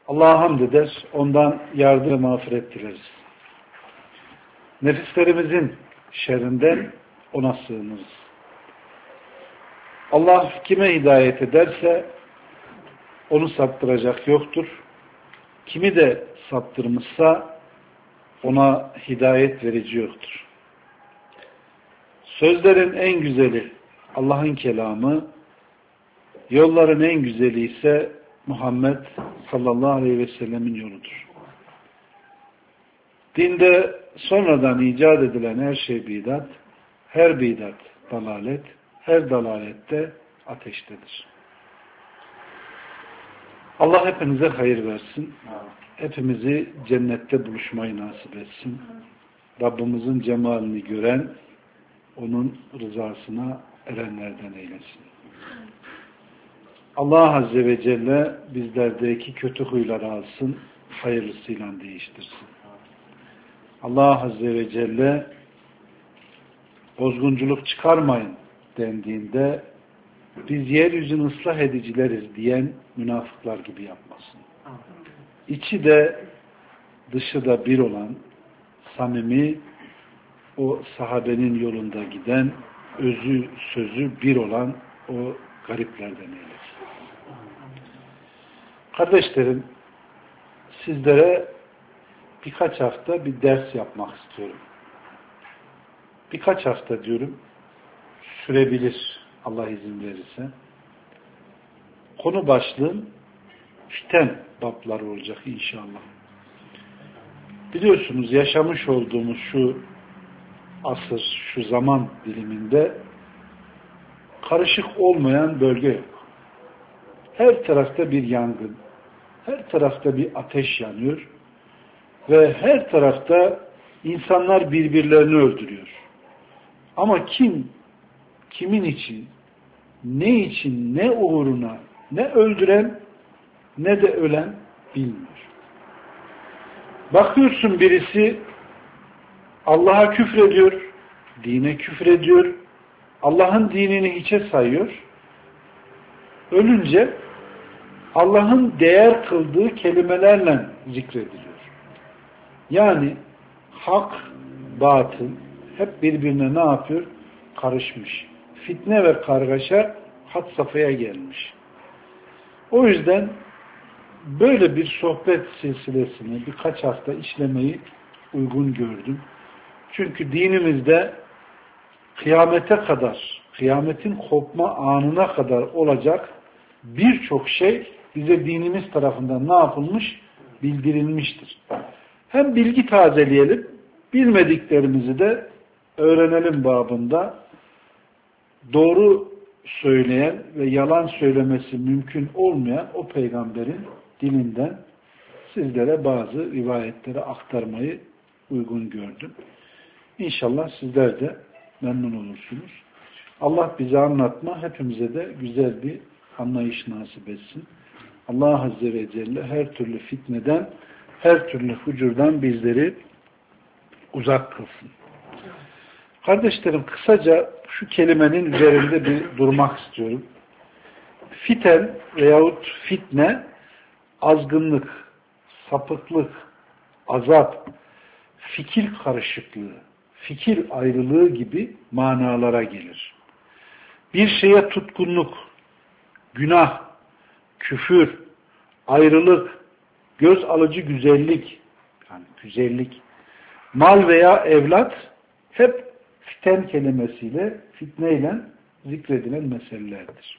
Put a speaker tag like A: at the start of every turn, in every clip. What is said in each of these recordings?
A: Allah'a hamd eder, ondan yardım ve mağfiret dileriz. Nefislerimizin şerrinden ona sığınırız. Allah kime hidayet ederse onu saptıracak yoktur. Kimi de saptırmışsa ona hidayet verici yoktur. Sözlerin en güzeli Allah'ın kelamı, yolların en güzeli ise Muhammed sallallahu aleyhi ve sellemin yoludur. Dinde sonradan icat edilen her şey bidat, her bidat dalalet, her dalalette ateştedir. Allah hepinize hayır versin. Hepimizi cennette buluşmayı nasip etsin. Rabbimizin cemalini gören, onun rızasına erenlerden eylesin. Allah Azze ve Celle bizlerdeki kötü huyları alsın, hayırlısıyla değiştirsin. Allah Azze ve Celle bozgunculuk çıkarmayın dendiğinde biz yeryüzünü ıslah edicileriz diyen münafıklar gibi yapmasın. İçi de dışı da bir olan, samimi, o sahabenin yolunda giden, özü sözü bir olan o gariplerden eylesin. Kardeşlerim, sizlere birkaç hafta bir ders yapmak istiyorum. Birkaç hafta diyorum, sürebilir Allah izin verirse. Konu başlığım fiten babları olacak inşallah. Biliyorsunuz yaşamış olduğumuz şu asır, şu zaman diliminde karışık olmayan bölge yok. Her tarafta bir yangın, her tarafta bir ateş yanıyor ve her tarafta insanlar birbirlerini öldürüyor. Ama kimin için, ne için, ne uğruna, ne öldüren, ne de ölen bilmiyor. Bakıyorsun birisi Allah'a küfrediyor, dine küfrediyor, Allah'ın dinini hiçe sayıyor. Ölünce Allah'ın değer kıldığı kelimelerle zikrediliyor. Yani hak, batıl hep birbirine ne yapıyor? Karışmış. Fitne ve kargaşa had safhaya gelmiş. O yüzden böyle bir sohbet silsilesini birkaç hafta işlemeyi uygun gördüm. Çünkü dinimizde kıyamete kadar, kıyametin kopma anına kadar olacak birçok şey bize dinimiz tarafından ne yapılmış? Bildirilmiştir. Hem bilgi tazeleyelim, bilmediklerimizi de öğrenelim babında doğru söyleyen ve yalan söylemesi mümkün olmayan o peygamberin dilinden sizlere bazı rivayetleri aktarmayı uygun gördüm. İnşallah sizler de memnun olursunuz. Allah bize anlatma, hepimize de güzel bir anlayış nasip etsin. Allah Azze ve Celle her türlü fitneden, her türlü fucurdan bizleri uzak kılsın. Kardeşlerim, kısaca şu kelimenin üzerinde bir durmak istiyorum. Fiten veyahut fitne, azgınlık, sapıklık, azap, fikir karışıklığı, fikir ayrılığı gibi manalara gelir. Bir şeye tutkunluk, günah, küfür, ayrılık, göz alıcı güzellik, yani güzellik, mal veya evlat hep fiten kelimesiyle, fitneyle zikredilen meselelerdir.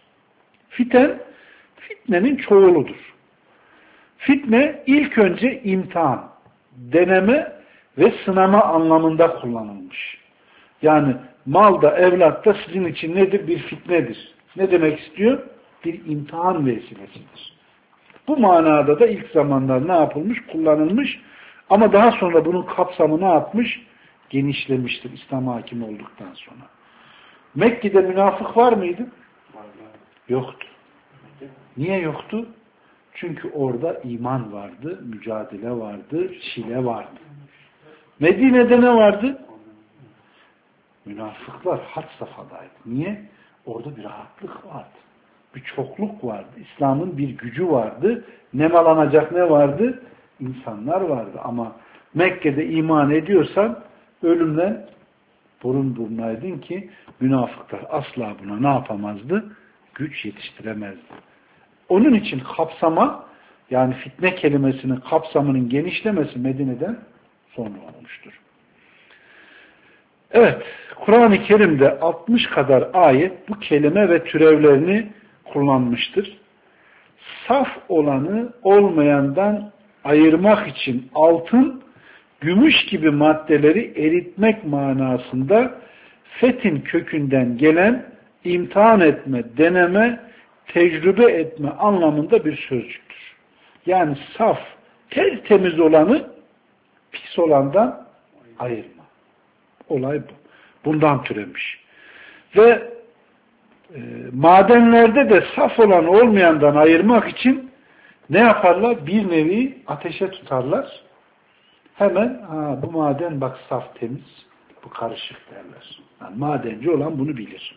A: Fitnenin çoğuludur. Fitne ilk önce imtihan, deneme ve sınama anlamında kullanılmış. Yani malda, evlatta sizin için nedir? Bir fitnedir. Ne demek istiyor? Bir imtihan vesilesidir. Bu manada da ilk zamanlar ne yapılmış? Kullanılmış. Ama daha sonra bunun kapsamı ne yapmış? Genişlemiştir İslam hakim olduktan sonra. Mekke'de münafık var mıydı? Yoktu. Niye yoktu? Çünkü orada iman vardı, mücadele vardı, şile vardı. Medine'de ne vardı? Münafıklar had safhadaydı. Niye? Orada bir rahatlık vardı. Bir çokluk vardı. İslam'ın bir gücü vardı. Nemalanacak ne vardı? İnsanlar vardı. Ama Mekke'de iman ediyorsan ölümden burun burnaydın ki münafıklar asla buna ne yapamazdı? Güç yetiştiremezdi. Onun için kapsama, yani fitne kelimesinin kapsamının genişlemesi Medine'den sonra olmuştur. Evet, Kur'an-ı Kerim'de 60 kadar ayet bu kelime ve türevlerini kullanmıştır. Saf olanı olmayandan ayırmak için altın, gümüş gibi maddeleri eritmek manasında fetin kökünden gelen imtihan etme, deneme, tecrübe etme anlamında bir sözcüktür. Yani saf, tertemiz olanı pis olandan ayırma. Olay bu. Bundan türemiş. Ve madenlerde de saf olan olmayandan ayırmak için ne yaparlar? Bir nevi ateşe tutarlar. Hemen bu maden bak saf temiz, bu karışık derler. Yani madenci olan bunu bilir.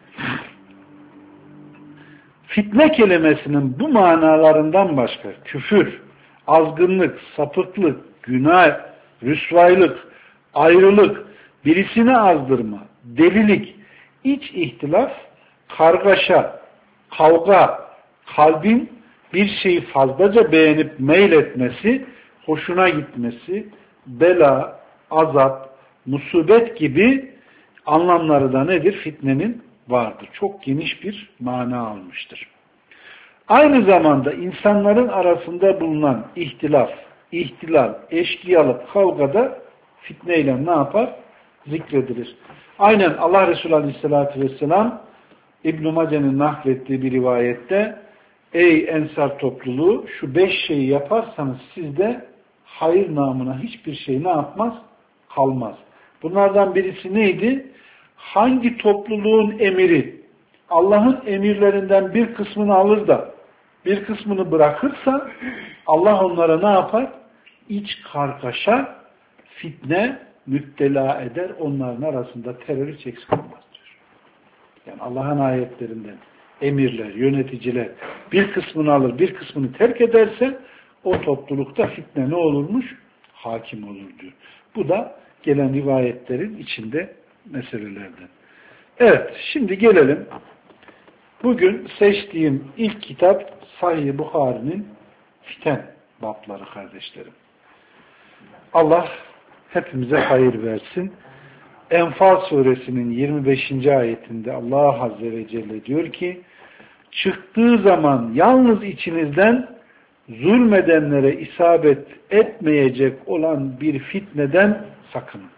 A: Fitne kelimesinin bu manalarından başka küfür, azgınlık, sapıklık, günah, rüsvaylık, ayrılık, birisini azdırma, delilik, iç ihtilaf, kargaşa, kavga, kalbin bir şeyi fazlaca beğenip meyletmesi, hoşuna gitmesi, bela, azap, musibet gibi anlamları da nedir? Fitnenin vardır. Çok geniş bir mana almıştır. Aynı zamanda insanların arasında bulunan ihtilaf, ihtilal, eşkıyalık, kavgada fitneyle ne yapar? Zikredilir. Aynen Allah Resulü Aleyhisselatü Vesselam İbn-i Mace'nin naklettiği bir rivayette ey Ensar topluluğu şu 5 şeyi yaparsanız sizde hayır namına hiçbir şey ne yapmaz? Kalmaz. Bunlardan birisi neydi? Hangi topluluğun emiri Allah'ın emirlerinden bir kısmını alır da bir kısmını bırakırsa Allah onlara ne yapar? İç kargaşa, fitne müptela eder. Onların arasında terör hiç eksik olmaz diyor. Yani Allah'ın ayetlerinden emirler, yöneticiler bir kısmını alır, bir kısmını terk ederse o toplulukta fitne ne olurmuş? Hakim olur diyor. Bu da gelen rivayetlerin içinde meselelerden. Evet, şimdi gelelim. Bugün seçtiğim ilk kitap Sahih Buhari'nin fiten babları kardeşlerim. Allah hepimize hayır versin. Enfal suresinin 25. ayetinde Allah Azze ve Celle diyor ki çıktığı zaman yalnız içinizden zulmedenlere isabet etmeyecek olan bir fitneden sakının.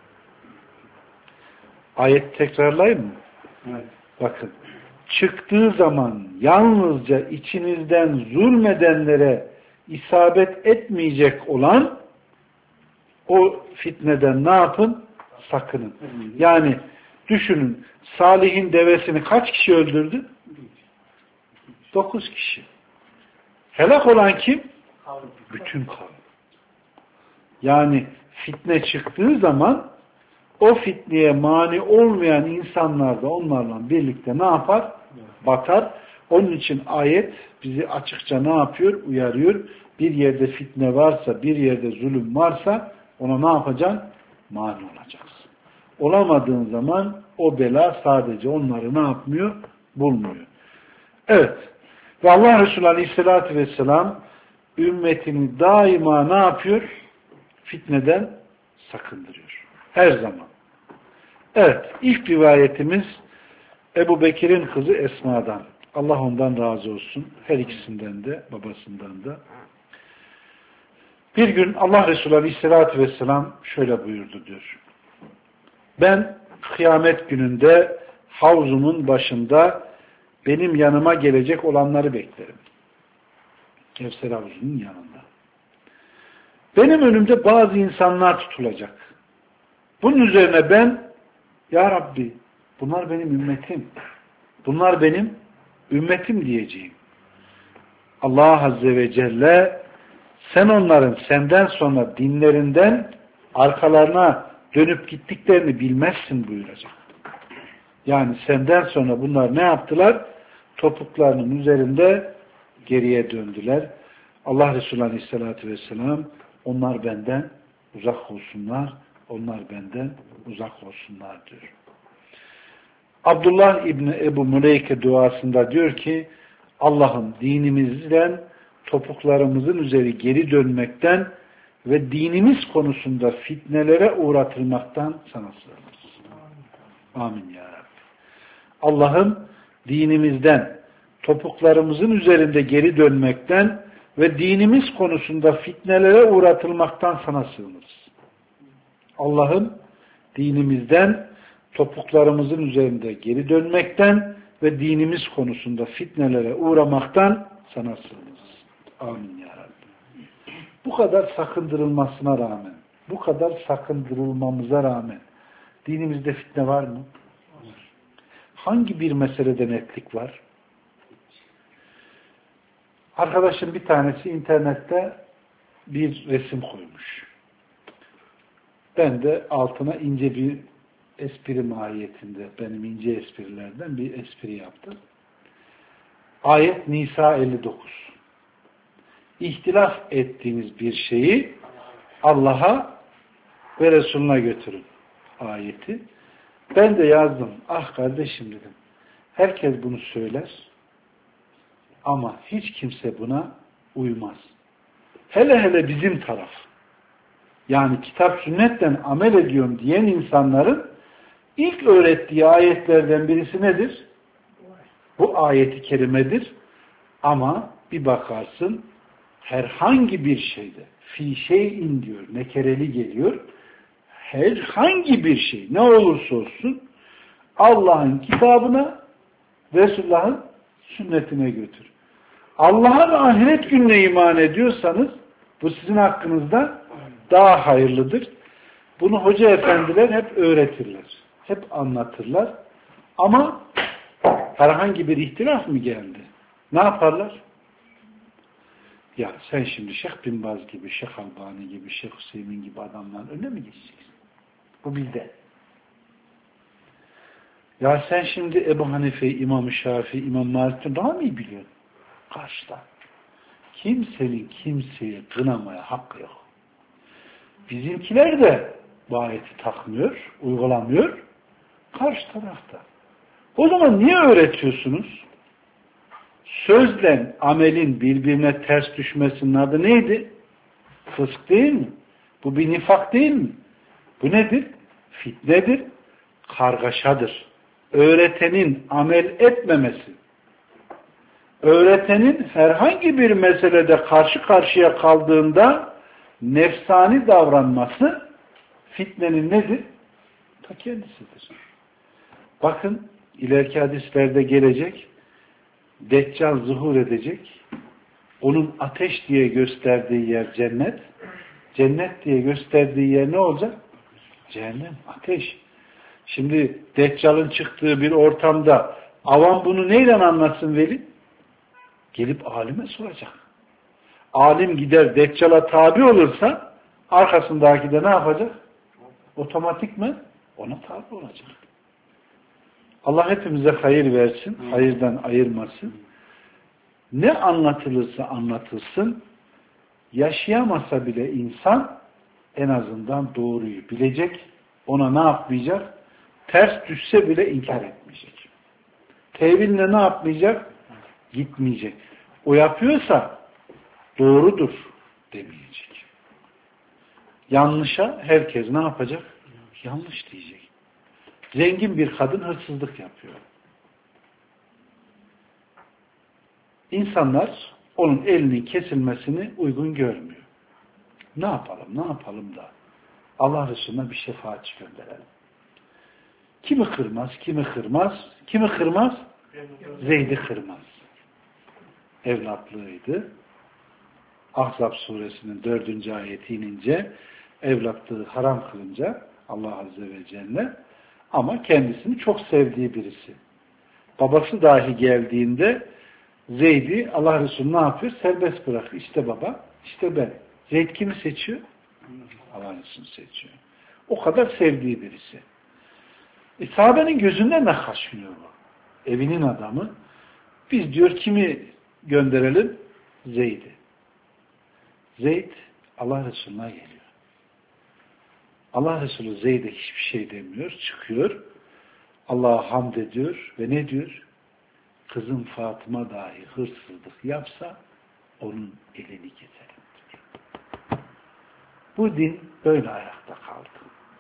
A: Ayet tekrarlayayım mı? Evet. Bakın. Çıktığı zaman yalnızca içinizden zulmedenlere isabet etmeyecek olan o fitneden ne yapın? Sakının. Yani düşünün Salih'in devesini kaç kişi öldürdü? 9 kişi. Helak olan kim? Bütün kavim. Yani fitne çıktığı zaman o fitneye mani olmayan insanlar da onlarla birlikte ne yapar? Batar. Onun için ayet bizi açıkça ne yapıyor? Uyarıyor. Bir yerde fitne varsa, bir yerde zulüm varsa ona ne yapacaksın? Mani olacaksın. Olamadığın zaman o bela sadece onları ne yapmıyor? Bulmuyor. Evet. Ve Allah Resulü Aleyhisselatü Vesselam ümmetini daima ne yapıyor? Fitneden sakındırıyor. Her zaman. Evet. İlk rivayetimiz Ebu Bekir'in kızı Esma'dan. Allah ondan razı olsun. Her ikisinden de, babasından da. Bir gün Allah Resulü Aleyhisselatü Vesselam şöyle buyurdu diyor. Ben kıyamet gününde havzumun başında benim yanıma gelecek olanları beklerim. Kevser havzunun yanında. Benim önümde bazı insanlar tutulacak. Bunun üzerine ben Ya Rabbi bunlar benim ümmetim. Bunlar benim ümmetim diyeceğim. Allah Azze ve Celle sen onların senden sonra dinlerinden arkalarına dönüp gittiklerini bilmezsin buyuracak. Yani senden sonra bunlar ne yaptılar? topuklarının üzerinde geriye döndüler. Allah Resulü Aleyhisselatü Vesselam onlar benden uzak olsunlar, onlar benden uzak olsunlar diyor. Abdullah İbni Ebu Muleyke duasında diyor ki Allah'ım dinimizden topuklarımızın üzeri geri dönmekten ve dinimiz konusunda fitnelere uğratılmaktan sana sığınırız. Amin ya Rabbi. Allah'ım dinimizden topuklarımızın üzerinde geri dönmekten ve dinimiz konusunda fitnelere uğratılmaktan sana sığınırız. Allah'ım dinimizden topuklarımızın üzerinde geri dönmekten ve dinimiz konusunda fitnelere uğramaktan sana sığınırız. Amin ya Rabbi. Bu kadar sakındırılmasına rağmen, bu kadar sakındırılmamıza rağmen dinimizde fitne var mı? Hangi bir meselede netlik var? Arkadaşım bir tanesi internette bir resim koymuş. Ben de altına ince bir espri mahiyetinde, benim ince esprilerden bir espri yaptım. Ayet Nisa 59. İhtilaf ettiğiniz bir şeyi Allah'a ve Resulüne götürün ayeti. Ben de yazdım. Ah kardeşim dedim. Herkes bunu söyler ama hiç kimse buna uymaz. Hele hele bizim taraf. Yani kitap sünnetten amel ediyorum diyen insanların ilk öğrettiği ayetlerden birisi nedir? Bu ayeti kerimedir. Ama bir bakarsın herhangi bir şeyde fi şeyin diyor, nekereli geliyor. Herhangi bir şey ne olursa olsun Allah'ın kitabına, Resulullah'ın sünnetine götür. Allah'a ve ahiret gününe iman ediyorsanız bu sizin hakkınızda daha hayırlıdır. Bunu hoca efendiler hep öğretirler. Hep anlatırlar. Ama herhangi bir ihtilaf mı geldi? Ne yaparlar? Ya sen şimdi Şeyh Bin Baz gibi, Şeyh Albani gibi, Şeyh Hüseyin gibi adamların önüne mi geçeceksin? Bu bizde. Ya sen şimdi Ebu Hanife'yi, İmam-ı Şafii, İmam Malik'ten daha mı iyi biliyorsun? Karşıda. Kimsenin kimseyi kınamaya hakkı yok. Bizimkiler de bu ayeti takmıyor, uygulamıyor. Karşı tarafta. O zaman niye öğretiyorsunuz? Sözle amelin birbirine ters düşmesinin adı neydi? Fısk değil mi? Bu bir nifak değil mi? Bu nedir? Fitnedir, kargaşadır. Öğretenin amel etmemesi, öğretenin herhangi bir meselede karşı karşıya kaldığında nefsani davranması fitnenin nedir? Ta kendisidir. Bakın ileriki hadislerde gelecek, Deccal zuhur edecek, onun ateş diye gösterdiği yer cennet, cennet diye gösterdiği yer ne olacak? Cehennem, ateş. Şimdi Deccal'ın çıktığı bir ortamda avam bunu neyle anlatsın veli? Gelip alime soracak. Alim gider Deccal'a tabi olursa arkasındaki de ne yapacak? Otomatikman ona tabi olacak. Allah hepimize hayır versin, hayırdan ayırmasın. Ne anlatılırsa anlatılsın, yaşayamasa bile insan en azından doğruyu bilecek, ona ne yapmayacak? Ters düşse bile inkar etmeyecek. Teviline ne yapmayacak? Gitmeyecek. O yapıyorsa doğrudur demeyecek. Yanlışa herkes ne yapacak? Yanlış diyecek. Zengin bir kadın hırsızlık yapıyor. İnsanlar onun elinin kesilmesini uygun görmüyor. Ne yapalım da Allah Resulü'ne bir şefaatçi gönderelim. Kimi kırmaz, kimi kırmaz, kimi kırmaz? Zeyd'i kırmaz. Evlatlığıydı. Ahzab suresinin 4. ayeti inince evlatlığı haram kılınca Allah Azze ve Celle ama kendisini çok sevdiği birisi. Babası dahi geldiğinde Zeyd'i Allah Resulü ne yapıyor? Serbest bırakıyor. İşte baba, işte ben. Zeyd kimi seçiyor? Allah Resulü seçiyor. O kadar sevdiği birisi. Sahabenin gözünden de kaçmıyor bu. Evinin adamı. Biz diyor kimi gönderelim? Zeyd'i. Zeyd Allah Resulü'ne geliyor. Allah Resulü Zeyd'e hiçbir şey demiyor. Çıkıyor. Allah'a hamd ediyor ve ne diyor? Kızım Fatıma dahi hırsızlık yapsa onun elini keserim diyor. Bu din böyle ayakta kaldı.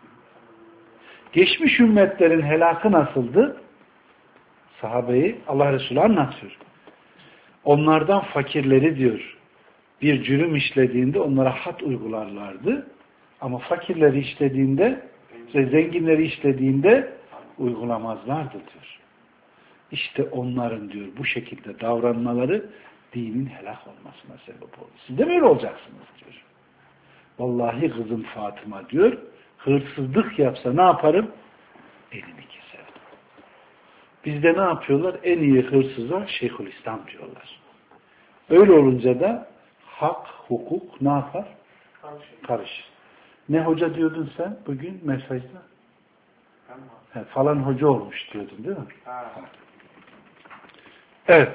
A: Geçmiş ümmetlerin helakı nasıldı? Sahabeyi Allah Resulü anlatıyor. Onlardan fakirleri diyor bir cürüm işlediğinde onlara had uygularlardı. Ama fakirleri işlediğinde ve zenginleri işlediğinde uygulamazlardı diyor. İşte onların diyor bu şekilde davranmaları dinin helak olmasına sebep oldu. Siz de böyle olacaksınız diyor. Vallahi kızım Fatıma diyor hırsızlık yapsa ne yaparım? Elini keserim. Bizde ne yapıyorlar? En iyi hırsıza Şeyhülislam diyorlar. Öyle olunca da hak, hukuk ne yapar? Karışır. Ne hoca diyordun sen bugün mesajda? Falan hoca olmuş diyordun değil mi? Evet.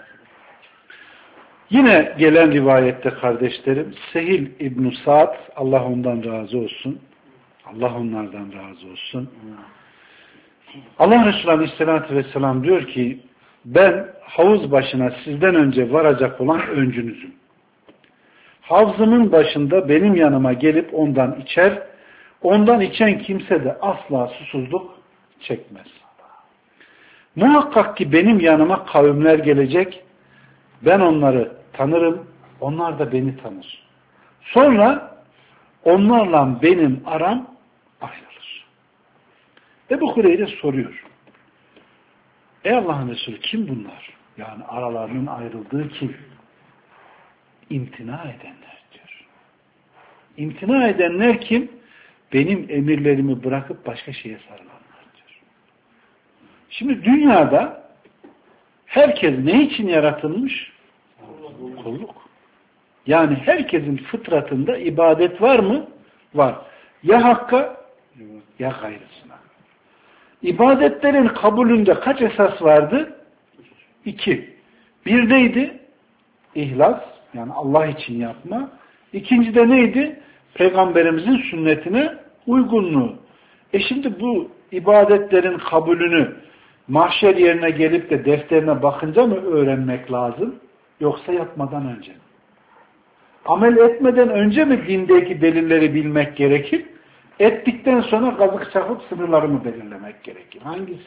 A: Yine gelen rivayette kardeşlerim Sehil İbn-i Sa'd Allah ondan razı olsun. Allah onlardan razı olsun. Allah Resulü Aleyhisselatü Vesselam diyor ki ben havuz başına sizden önce varacak olan öncünüzüm. Havzımın başında benim yanıma gelip ondan içer, ondan içen kimse de asla susuzluk çekmez. Muhakkak ki benim yanıma kavimler gelecek, ben onları tanırım, onlar da beni tanır. Sonra onlarla benim aram ayrılır. Ebu Hureyre soruyor. Ey Allah'ın Resulü kim bunlar? Yani aralarının ayrıldığı kim? İmtina edenler diyor. İmtina edenler kim? Benim emirlerimi bırakıp başka şeye sarılanlar diyor. Şimdi dünyada herkes ne için yaratılmış? Kulluk. Yani herkesin fıtratında ibadet var mı? Var. Ya hakka ya gayrısına. İbadetlerin kabulünde kaç esas vardı? 2. Bir neydi? İhlas. Yani Allah için yapma. İkinci de neydi? Peygamberimizin sünnetine uygunluğu. Şimdi bu ibadetlerin kabulünü mahşer yerine gelip de defterine bakınca mı öğrenmek lazım? Yoksa yapmadan önce mi? Amel etmeden önce mi dindeki delilleri bilmek gerekir? Ettikten sonra kazık çakıp sınırlarımı belirlemek gerekir. Hangisi?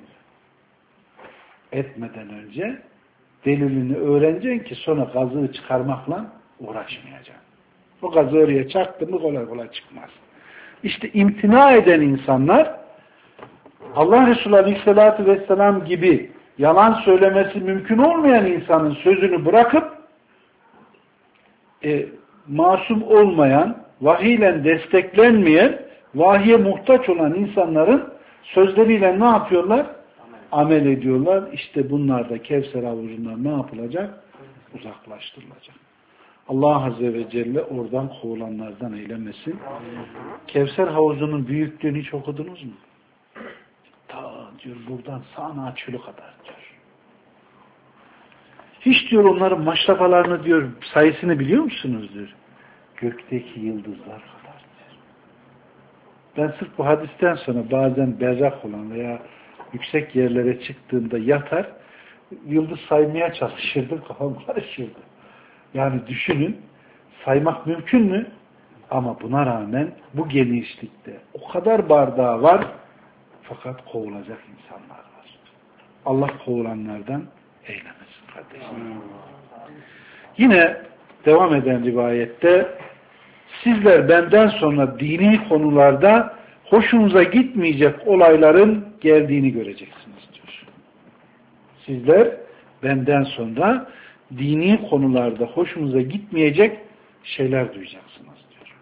A: Etmeden önce delilini öğreneceksin ki sonra kazığı çıkarmakla uğraşmayacaksın. O kazığı oraya çaktı mı kolay kolay çıkmaz. İşte imtina eden insanlar Allah Resulü Aleyhisselatü Vesselam gibi yalan söylemesi mümkün olmayan insanın sözünü bırakıp masum olmayan, vahiyle desteklenmeyen, vahiye muhtaç olan insanların sözleriyle ne yapıyorlar? Amel ediyorlar. İşte bunlar da Kevser havuzundan ne yapılacak? Uzaklaştırılacak. Allah Azze ve Celle oradan kovulanlardan eylemesin. Kevser havuzunun büyüklüğünü hiç okudunuz mu? Ta diyor buradan sağına çölü kadar diyor. Hiç diyor onların maşrafalarını diyor sayısını biliyor musunuz diyor. Gökteki yıldızlar kadar diyor. Ben sırf bu hadisten sonra bazen berrak olan veya yüksek yerlere çıktığımda yatar yıldız saymaya çalışırdım, kafam karışırdı. Yani düşünün, saymak mümkün mü? Ama buna rağmen bu genişlikte o kadar bardağı var fakat kovulacak insanlar var. Allah kovulanlardan eylemesin kardeşim. Yine devam eden rivayette sizler benden sonra dini konularda hoşunuza gitmeyecek olayların geldiğini göreceksiniz diyor. Sizler benden sonra dini konularda hoşunuza gitmeyecek şeyler duyacaksınız diyor.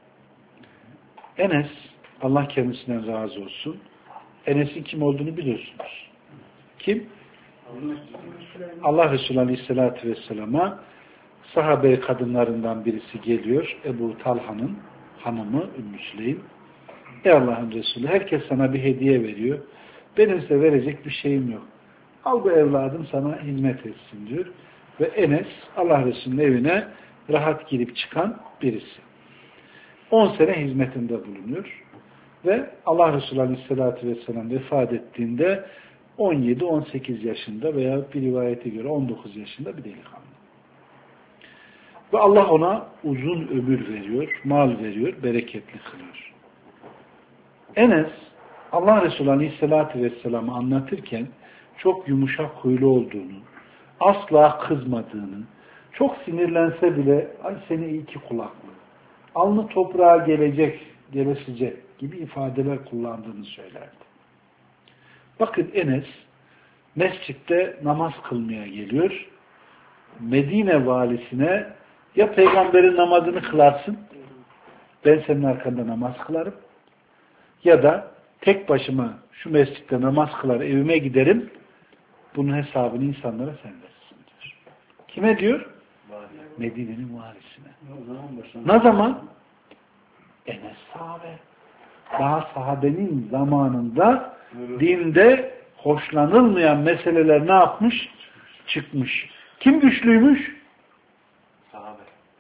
A: Enes, Allah kendisinden razı olsun. Enes'in kim olduğunu biliyorsunuz. Kim? Allah Resulü Aleyhisselatü Vesselam'a sahabe kadınlarından birisi geliyor. Ebu Talha'nın hanımı Ümmü Süleym. Ey Allah'ın Resulü, herkes sana bir hediye veriyor. Benim size verecek bir şeyim yok. Al bu evladım sana hizmet etsin diyor. Ve Enes Allah Resulü'nün evine rahat girip çıkan birisi. 10 sene hizmetinde bulunuyor. Ve Allah Resulü Aleyhisselatü Vesselam vefat ettiğinde 17-18 yaşında veya bir rivayete göre 19 yaşında bir delikanlı. Ve Allah ona uzun ömür veriyor, mal veriyor, bereketli kılıyor. Enes, Allah Resulü Aleyhisselatü Vesselam'ı anlatırken çok yumuşak huylu olduğunu, asla kızmadığını, çok sinirlense bile ay seni iki kulaklı, alnı toprağa gelesecek gibi ifadeler kullandığını söylerdi. Bakın Enes, mescitte namaz kılmaya geliyor. Medine valisine ya peygamberin namazını kılarsın, ben senin arkanda namaz kılarım, ya da tek başıma şu mescitte namaz kılar evime giderim, bunun hesabını insanlara sen verirsin diyor. Kime diyor? Medine'nin valisine. Ne zaman? Enes sahabe. Daha sahabenin zamanında dinde hoşlanılmayan meseleler ne yapmış? Çıkmış. Kim güçlüymüş? Sahabe.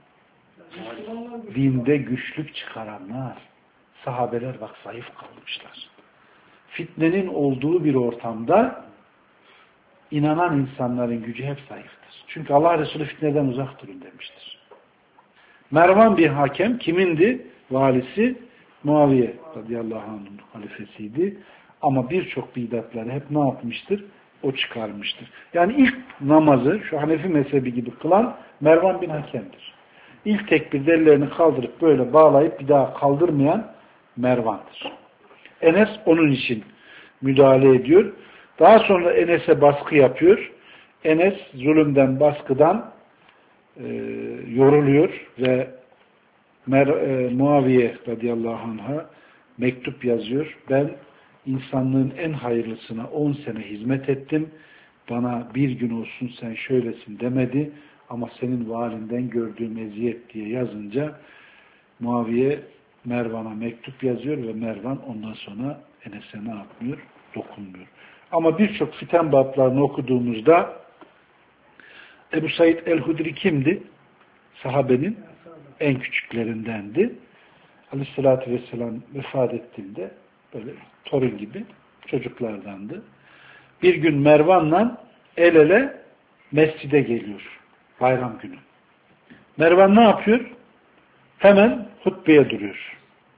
A: Dinde güçlük çıkaranlar. Sahabeler bak zayıf kalmışlar. Fitnenin olduğu bir ortamda inanan insanların gücü hep zayıftır. Çünkü Allah Resulü fitneden uzak durun demiştir. Mervan bir hakem kimindi? Valisi Muaviye radıyallahu anh'ın halifesiydi. Ama birçok bidatları hep ne yapmıştır? O çıkarmıştır. Yani ilk namazı şu Hanefi mezhebi gibi kılan Mervan bin Hakem'dir. İlk tekbirde ellerini kaldırıp böyle bağlayıp bir daha kaldırmayan Mervan'dır. Enes onun için müdahale ediyor. Daha sonra Enes'e baskı yapıyor. Enes zulümden, baskıdan yoruluyor ve Muaviye radıyallahu anh'a mektup yazıyor. Ben insanlığın en hayırlısına 10 sene hizmet ettim. Bana bir gün olsun sen şöylesin demedi. Ama senin valinden gördüğüm eziyet diye yazınca Muaviye Mervan'a mektup yazıyor ve Mervan ondan sonra Enes'e ne yapmıyor? Dokunmuyor. Ama birçok fiten bablarını okuduğumuzda Ebu Said el-Hudri kimdi? Sahabenin en küçüklerindendi. Aleyhissalatü vesselam vefat ettiğinde böyle torun gibi çocuklardandı. Bir gün Mervan'la el ele mescide geliyor. Bayram günü. Mervan ne yapıyor? Hemen hutbeye duruyor.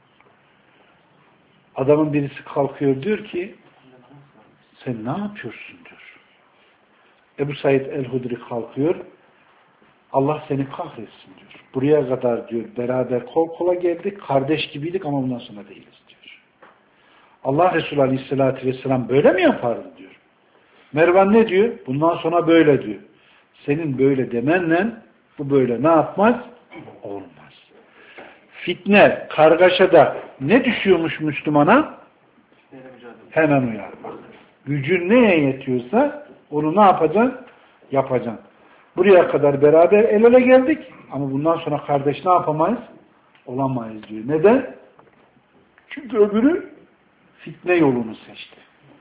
A: Adamın birisi kalkıyor diyor ki sen ne yapıyorsun diyor. Ebu Said el-Hudri kalkıyor. Allah seni kahretsin diyor. Buraya kadar diyor beraber kol kola geldik. Kardeş gibiydik ama bundan sonra değiliz diyor. Allah Resulü Aleyhisselatü Vesselam böyle mi yapardı diyor. Mervan ne diyor? Bundan sonra böyle diyor. Senin böyle demenle bu böyle ne yapmaz? Olmaz. Fitne, kargaşada ne düşüyormuş Müslümana? Hemen uyarmak. Gücün neye yetiyorsa onu ne yapacaksın? Yapacaksın. Buraya kadar beraber el ele geldik ama bundan sonra kardeş ne yapamayız? Olamayız diyor. Neden? Çünkü öbürü fitne yolunu seçti.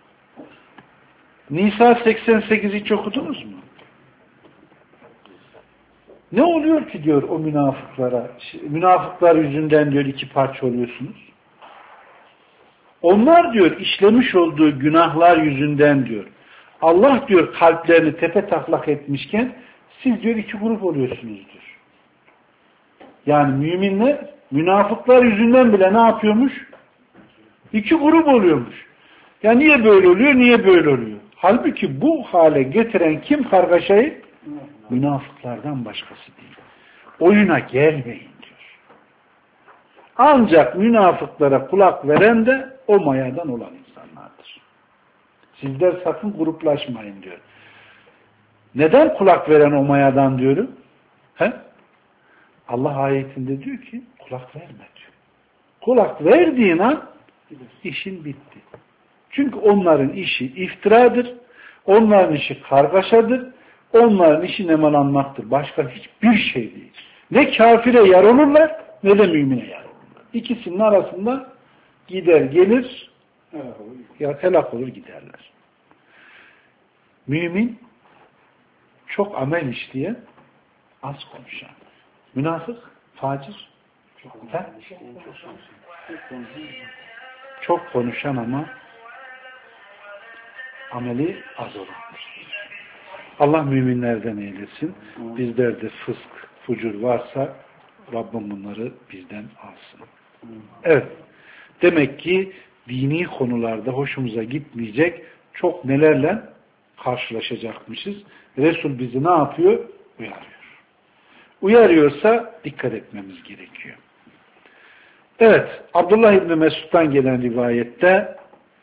A: Nisa 88'i hiç okudunuz mu? Ne oluyor ki diyor o münafıklara? Münafıklar yüzünden diyor iki parça oluyorsunuz. Onlar diyor işlemiş olduğu günahlar yüzünden diyor. Allah diyor kalplerini tepe taklak etmişken siz diyor iki grup oluyorsunuz diyor. Yani müminler münafıklar yüzünden bile ne yapıyormuş? İki grup oluyormuş. Ya niye böyle oluyor? Niye böyle oluyor? Halbuki bu hale getiren kim kargaşayı? Münafıklardan başkası değil. Oyuna gelmeyin diyor. Ancak münafıklara kulak veren de o mayadan olan insanlardır. Sizler sakın gruplaşmayın diyor. Neden kulak veren o mayadan diyorum? He? Allah ayetinde diyor ki kulak verme diyor. Kulak verdiğin an işin bitti. Çünkü onların işi iftiradır. Onların işi kargaşadır. Onların işi nemalanmaktır. Başka hiçbir şey değil. Ne kafire yar olurlar ne de mümine yar olurlar. İkisinin arasında gider gelir helak olur giderler. Mümin çok amel işleyen, az konuşan. Münafık, facir. Çok konuşan ama ameli az olandır. Allah müminlerden eylesin. Bizlerde fısk, fucur varsa Rabbim bunları bizden alsın. Evet. Demek ki dini konularda hoşumuza gitmeyecek çok nelerle karşılaşacakmışız. Resul bizi ne yapıyor? Uyarıyor. Uyarıyorsa dikkat etmemiz gerekiyor. Evet. Abdullah İbni Mesud'dan gelen rivayette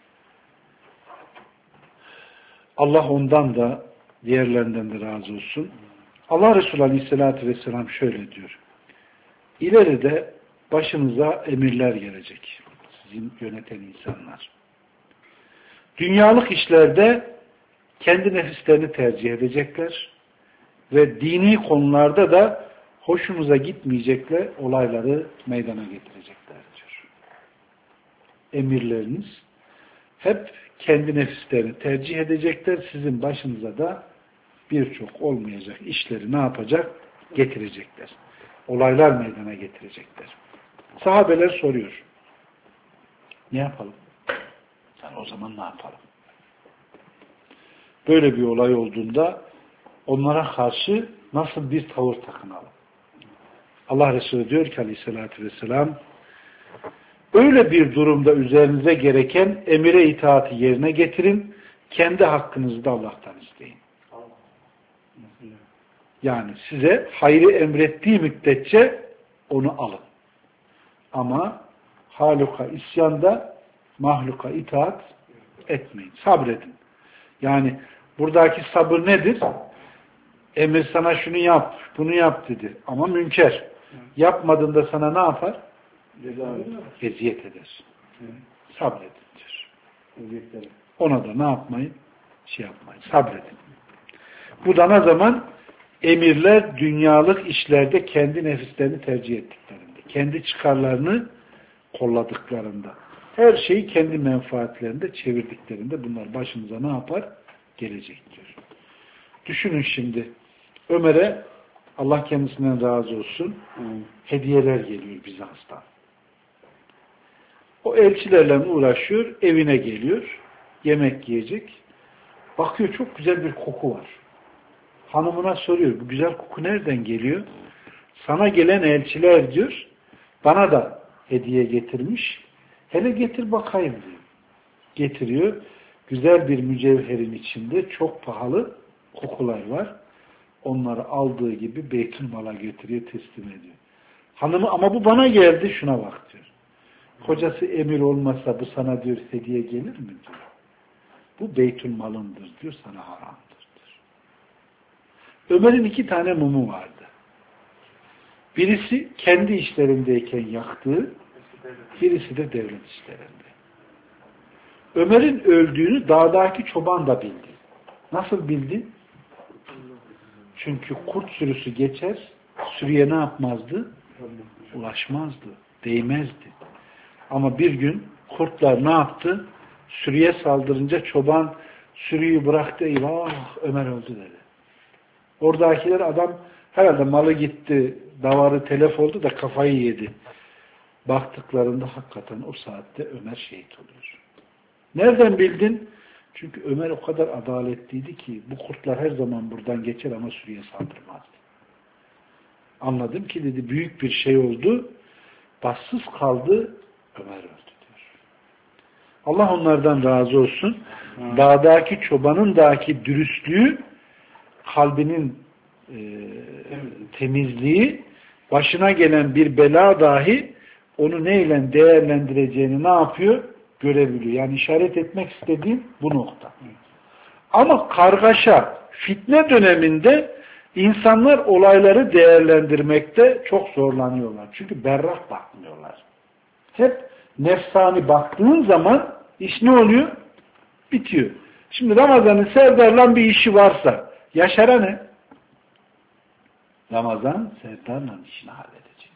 A: Allah ondan da diğerlerinden de razı olsun. Allah Resulü Aleyhisselatü Vesselam şöyle diyor. İleride başınıza emirler gelecek. Sizin yöneten insanlar. Dünyalık işlerde kendi nefislerini tercih edecekler ve dini konularda da hoşunuza gitmeyecekler olayları meydana getirecekler diyor. Emirleriniz hep kendi nefislerini tercih edecekler. Sizin başınıza da birçok olmayacak işleri ne yapacak? Getirecekler. Olaylar meydana getirecekler. Sahabeler soruyor. Ne yapalım? Yani o zaman ne yapalım? Böyle bir olay olduğunda onlara karşı nasıl bir tavır takınalım? Allah Resulü diyor ki Aleyhisselatü Vesselam öyle bir durumda üzerinize gereken emire itaati yerine getirin. Kendi hakkınızı da Allah'tan isteyin. Yani size hayrı emrettiği müddetçe onu alın. Ama haluka isyanda mahluka itaat etmeyin. Sabredin. Yani buradaki sabır nedir? Emir sana şunu yap, bunu yap dedi. Ama münker. Yapmadığında sana ne yapar? Eziyet eder. Sabredin diyor. Ona da ne yapmayın? Yapmayın. Sabredin. Bu da ne zaman? Emirler dünyalık işlerde kendi nefislerini tercih ettiklerinde, kendi çıkarlarını kolladıklarında, her şeyi kendi menfaatlerinde çevirdiklerinde bunlar başınıza ne yapar? Gelecektir. Düşünün şimdi, Ömer'e Allah kendisinden razı olsun hediyeler geliyor Bizans'tan. O elçilerle uğraşıyor, evine geliyor, yemek yiyecek. Bakıyor çok güzel bir koku var. Hanımına soruyor, bu güzel koku nereden geliyor? Sana gelen elçiler diyor, bana da hediye getirmiş. Hele getir bakayım diyor. Getiriyor. Güzel bir mücevherin içinde çok pahalı kokular var. Onları aldığı gibi Beytülmal'a getiriyor, teslim ediyor. Hanımı ama bu bana geldi, şuna bak diyor. Kocası emir olmasa bu sana diyor hediye gelir mi diyor. Bu Beytülmal'ındır diyor, sana haramdır. Ömer'in 2 tane mumu vardı. Birisi kendi işlerindeyken yaktığı, birisi de devlet işlerinde. Ömer'in öldüğünü dağdaki çoban da bildi. Nasıl bildi? Çünkü kurt sürüsü geçer, sürüye ne yapmazdı? Ulaşmazdı, değmezdi. Ama bir gün kurtlar ne yaptı? Sürüye saldırınca çoban sürüyü bıraktı, eyvah Ömer öldü dedi. Oradakiler adam herhalde malı gitti, davarı telef oldu da kafayı yedi. Baktıklarında hakikaten o saatte Ömer şehit oluyor. Nereden bildin? Çünkü Ömer o kadar adaletliydi ki bu kurtlar her zaman buradan geçer ama sürüye saldırmazdı. Anladım ki dedi büyük bir şey oldu. Bassız kaldı, Ömer öldü diyor. Allah onlardan razı olsun. Dağdaki çobanın daki dürüstlüğü, kalbinin temizliği, başına gelen bir bela dahi onu neyle değerlendireceğini ne yapıyor? Görebiliyor. Yani işaret etmek istediğim bu nokta. Ama kargaşa, fitne döneminde insanlar olayları değerlendirmekte çok zorlanıyorlar. Çünkü berrak bakmıyorlar. Hep nefsani baktığın zaman iş ne oluyor? Bitiyor. Şimdi Ramazan'ın Serdar'la bir işi varsa Yaşar'a ne? Ramazan Serdar'la işini halledecek.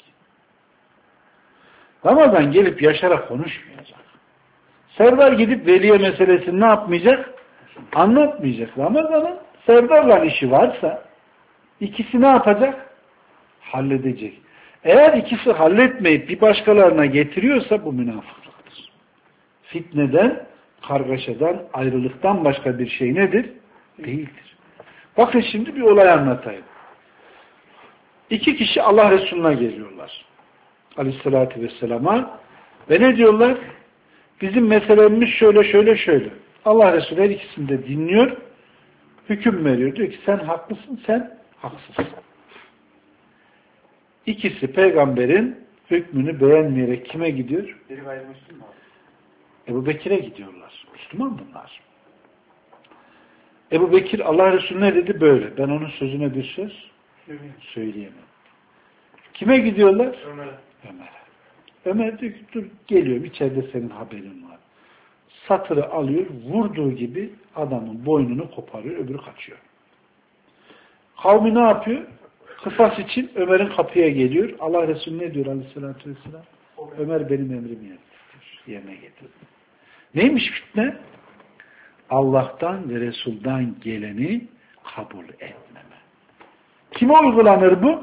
A: Ramazan gelip Yaşar'a konuşmayacak. Serdar gidip Veliye meselesini ne yapmayacak? Anlatmayacak. Ramazan'ın serdarla işi varsa ikisi ne yapacak? Halledecek. Eğer ikisi halletmeyip bir başkalarına getiriyorsa bu münafıklıktır. Fitneden, kargaşadan, ayrılıktan başka bir şey nedir? Değildir. Bakın şimdi bir olay anlatayım. İki kişi Allah Resulü'ne geliyorlar. Aleyhissalatü vesselama ve ne diyorlar? Bizim meselemiz şöyle. Allah Resulü her ikisini de dinliyor, hüküm veriyor. Diyor ki sen haklısın, sen haksızsın. İkisi peygamberin hükmünü beğenmeyerek kime gidiyor?
B: Biri gayrimüslim mi?
A: Ebu Bekir'e gidiyorlar. Müslüman bunlar. Ebu Bekir Allah Resulü ne dedi? Böyle. Ben onun sözüne bir söz söyleyemem. Kime gidiyorlar? Ömer'e. Ömer diyor ki dur geliyorum içeride senin haberin var. Satırı alıyor, vurduğu gibi adamın boynunu koparıyor, öbürü kaçıyor. Kavmi ne yapıyor? Kısas için Ömer'in kapıya geliyor. Allah Resulü ne diyor aleyhissalatü vesselam? Ömer benim emrimi yerine getirdi. Neymiş fitne? Allah'tan ve Resul'dan geleni kabul etmeme. Kime uygulanır bu?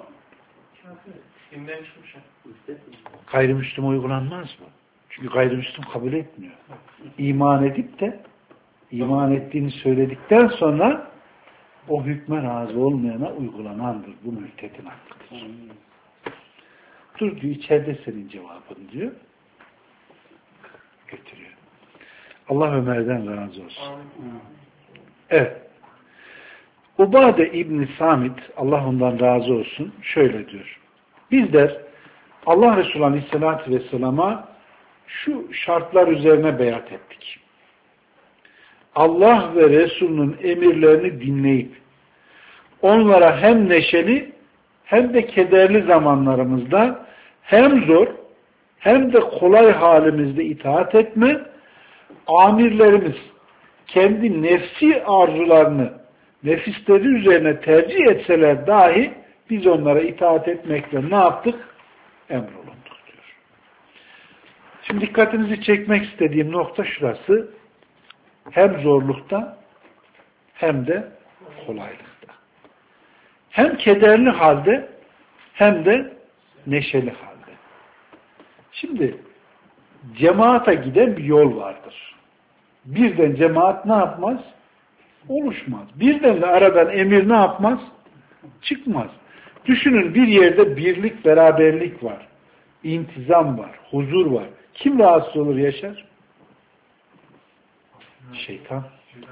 A: Gayrimüslim uygulanmaz bu. Çünkü gayrimüslim kabul etmiyor. İman edip de iman ettiğini söyledikten sonra o hükme razı olmayana uygulanandır. Bu mürtetin hakkıdır. Dur diyor içeride senin cevabın diyor. Götürüyor. Allah Ömer'den razı olsun. Evet. Ubade İbn-i Samit Allah ondan razı olsun şöyle diyor. Bizler Allah Resulü Aleyhisselatü Vesselam'a şu şartlar üzerine beyat ettik. Allah ve Resulünün emirlerini dinleyip onlara hem neşeli hem de kederli zamanlarımızda hem zor hem de kolay halimizde itaat etme, amirlerimiz kendi nefsi arzularını nefisleri üzerine tercih etseler dahi biz onlara itaat etmekle ne yaptık? Emrolunduk diyor. Şimdi dikkatinizi çekmek istediğim nokta şurası. Hem zorlukta hem de kolaylıkta. Hem kederli halde hem de neşeli halde. Şimdi cemaate giden bir yol vardır. Birden cemaat ne yapmaz? Oluşmaz. Birden de aradan emir ne yapmaz? Çıkmaz. Düşünün bir yerde birlik, beraberlik var. İntizam var, huzur var. Kim rahatsız olur, yaşar? Şeytan.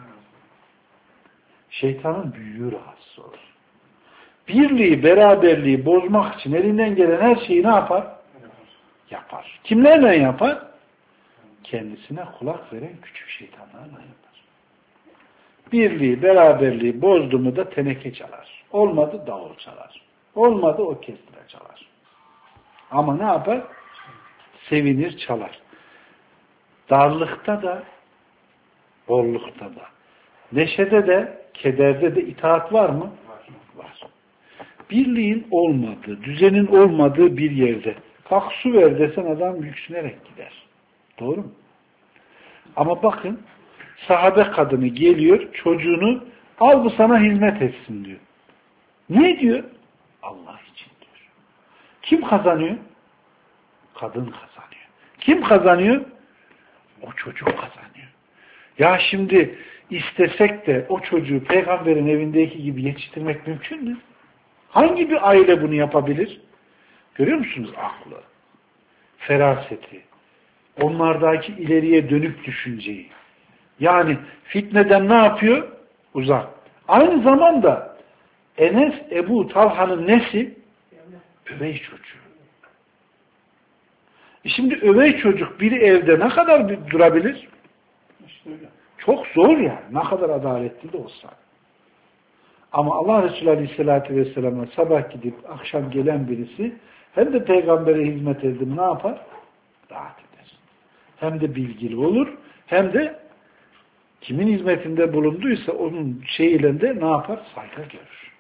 A: Şeytanın büyüğü rahatsız olur. Birliği, beraberliği bozmak için elinden gelen her şeyi ne yapar? Yapar. Kimlerle yapar? Kendisine kulak veren küçük şeytanlarla yapar. Birliği, beraberliği bozdu mu da teneke çalar. Olmadı davul çalar. Olmadı o kestire çalar. Ama ne yapar? Sevinir, çalar. Darlıkta da, bollukta da, neşede de, kederde de itaat var mı? Var. Birliğin olmadığı, düzenin olmadığı bir yerde kalk su ver desen adam yüksünerek gider. Doğru mu? Ama bakın sahabe kadını geliyor, çocuğunu al bu sana hizmet etsin diyor. Niye diyor? Allah için diyor. Kim kazanıyor? Kadın kazanıyor. Kim kazanıyor? O çocuk kazanıyor. Ya şimdi istesek de o çocuğu peygamberin evindeki gibi yetiştirmek mümkün mü? Hangi bir aile bunu yapabilir? Görüyor musunuz aklı? Feraseti. Onlardaki ileriye dönük düşünceyi. Yani fitneden ne yapıyor? Uzak. Aynı zamanda Enes Ebu Talha'nın nesi? Övey çocuğu. Şimdi övey çocuk biri evde ne kadar durabilir? İşte öyle. Çok zor yani. Ne kadar adaletli de olsa. Ama Allah Resulü Aleyhisselatü Vesselam'a sabah gidip akşam gelen birisi hem de peygambere hizmet edip ne yapar? Rahat eder. Hem de bilgili olur hem de kimin hizmetinde bulunduysa onun şeyiyle de ne yapar? Saygı görür.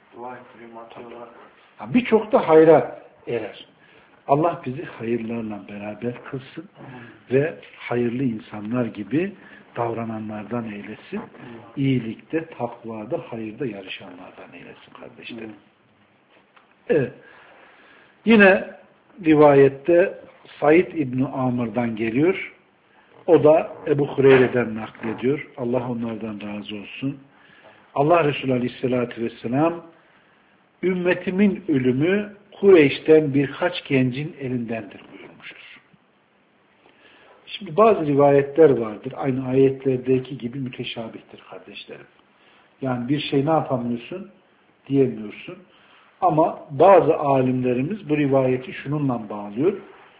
A: Birçok da hayra erer. Allah bizi hayırlarla beraber kılsın ve hayırlı insanlar gibi davrananlardan eylesin. İyilikte, takvada, hayırda yarışanlardan eylesin kardeşlerim. Evet. Yine rivayette Said İbni Amr'dan geliyor. O da Ebu Hureyre'den naklediyor. Allah onlardan razı olsun. Allah Resulü Aleyhisselatü Vesselam ümmetimin ölümü Kureyş'ten birkaç gencin elindendir buyurmuştur. Şimdi bazı rivayetler vardır. Aynı ayetlerdeki gibi müteşabihtir kardeşlerim. Yani bir şey ne yapamıyorsun? Diyemiyorsun. Ama bazı alimlerimiz bu rivayeti şununla bağlıyor.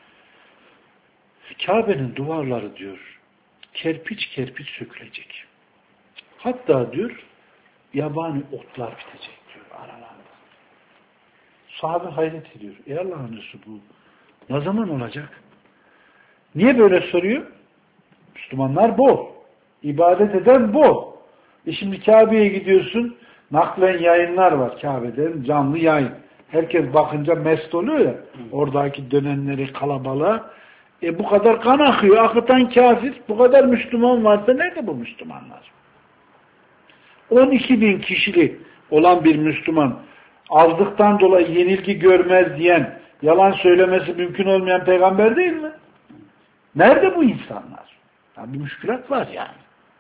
A: Kabe'nin duvarları diyor, kerpiç kerpiç sökülecek. Hatta diyor, yabani otlar bitecek diyor aralarında. Sahabe hayret ediyor. Ey Allah'ın Resulü bu ne zaman olacak? Niye böyle soruyor? Müslümanlar bol. İbadet eden bol. Şimdi Kabe'ye gidiyorsun, naklen yayınlar var Kabe'den, canlı yayın. Herkes bakınca mest oluyor ya, oradaki dönenleri kalabalığa. Bu kadar kan akıyor, akıtan kafir, bu kadar Müslüman varsa nerede bu Müslümanlar? 12 bin kişilik olan bir Müslüman, azlıktan dolayı yenilgi görmez diyen, yalan söylemesi mümkün olmayan peygamber değil mi? Nerede bu insanlar? Yani bir müşkülat var yani.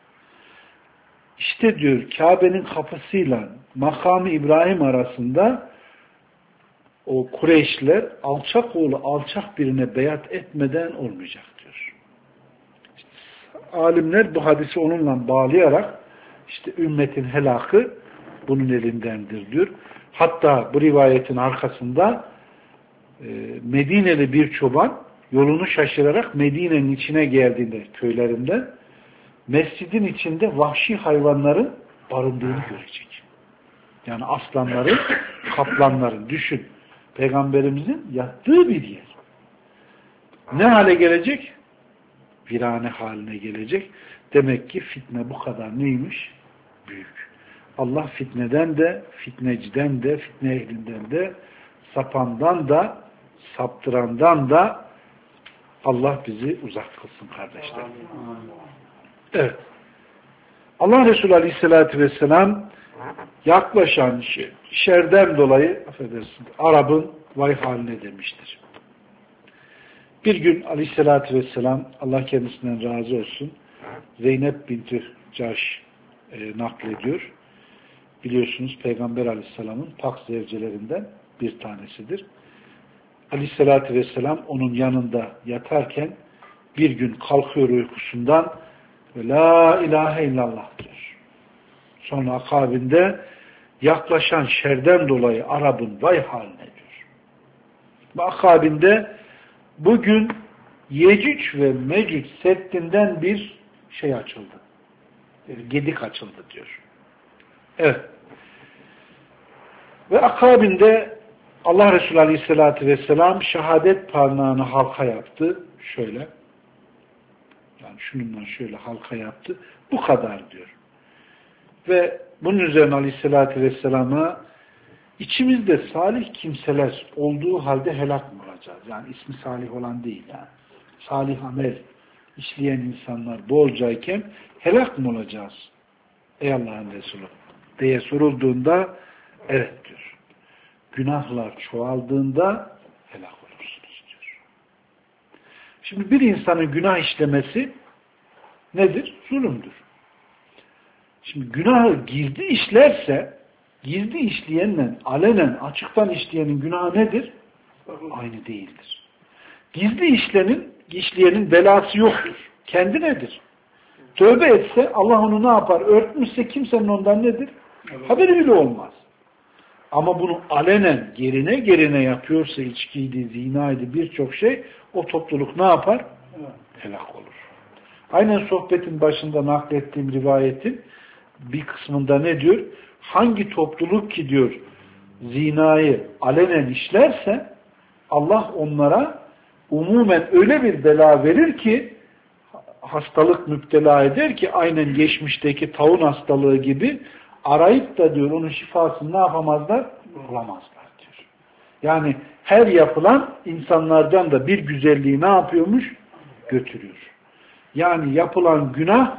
A: İşte diyor, Kabe'nin kapısıyla makamı İbrahim arasında o Kureyşler alçak oğlu alçak birine beyat etmeden olmayacak diyor. İşte, alimler bu hadisi onunla bağlayarak işte ümmetin helakı bunun elindendir diyor. Hatta bu rivayetin arkasında Medineli bir çoban yolunu şaşırarak Medine'nin içine geldiğinde köylerinde mescidin içinde vahşi hayvanların barındığını görecek. Yani aslanların, kaplanların düşün. Peygamberimizin yattığı bir yer. Ne hale gelecek? Virane haline gelecek. Demek ki fitne bu kadar neymiş? Büyük. Allah fitneden de, fitneciden de, fitne ehlinden de, sapandan da, saptırandan da Allah bizi uzak kılsın kardeşler. Evet. Allah Resulü Aleyhisselatü Vesselam yaklaşan şerden dolayı affedersiniz, Arap'ın vay haline demiştir. Bir gün Aleyhisselatü Vesselam Allah kendisinden razı olsun Zeynep binti Caş naklediyor. Biliyorsunuz Peygamber Aleyhisselam'ın pak zevcelerinden bir tanesidir. Aleyhisselatü Vesselam onun yanında yatarken bir gün kalkıyor uykusundan ve la ilahe illallah diyor. Sonra akabinde yaklaşan şerden dolayı Arap'ın vay haline diyor. Ve akabinde bugün Yecüc ve Mecüc seddinden bir şey açıldı. Gedik açıldı diyor. Evet. Ve akabinde Allah Resulü Aleyhisselatü Vesselam şehadet parmağını halka yaptı. Şöyle. Yani şununla şöyle halka yaptı. Bu kadar diyor. Ve bunun üzerine Aleyhisselatü Vesselam'a içimizde salih kimseler olduğu halde helak mı olacağız? Yani ismi salih olan değil yani. Salih amel işleyen insanlar bolcayken helak mı olacağız? Ey Allah'ın Resulü diye sorulduğunda evet diyor. Günahlar çoğaldığında helak olursunuz diyor. Şimdi bir insanın günah işlemesi nedir? Zulümdür. Şimdi günahı gizli işlerse gizli işleyenle alenen açıktan işleyenin günahı nedir? Aynı değildir. Gizli işleyenin belası yoktur. Kendi nedir? Tövbe etse Allah onu ne yapar? Örtmüşse kimsenin ondan nedir? Haberi bile olmaz. Ama bunu alenen gerine yapıyorsa içkiydi, zinaydı birçok şey o topluluk ne yapar? Helak olur. Aynen sohbetin başında naklettiğim rivayetin bir kısmında ne diyor? Hangi topluluk ki diyor zinayı alenen işlerse Allah onlara umumen öyle bir bela verir ki hastalık müptela eder ki aynen geçmişteki taun hastalığı gibi arayıp da diyor onun şifasını ne yapamazlar? Bulamazlar diyor. Yani her yapılan insanlardan da bir güzelliği ne yapıyormuş? Götürüyor. Yani yapılan günah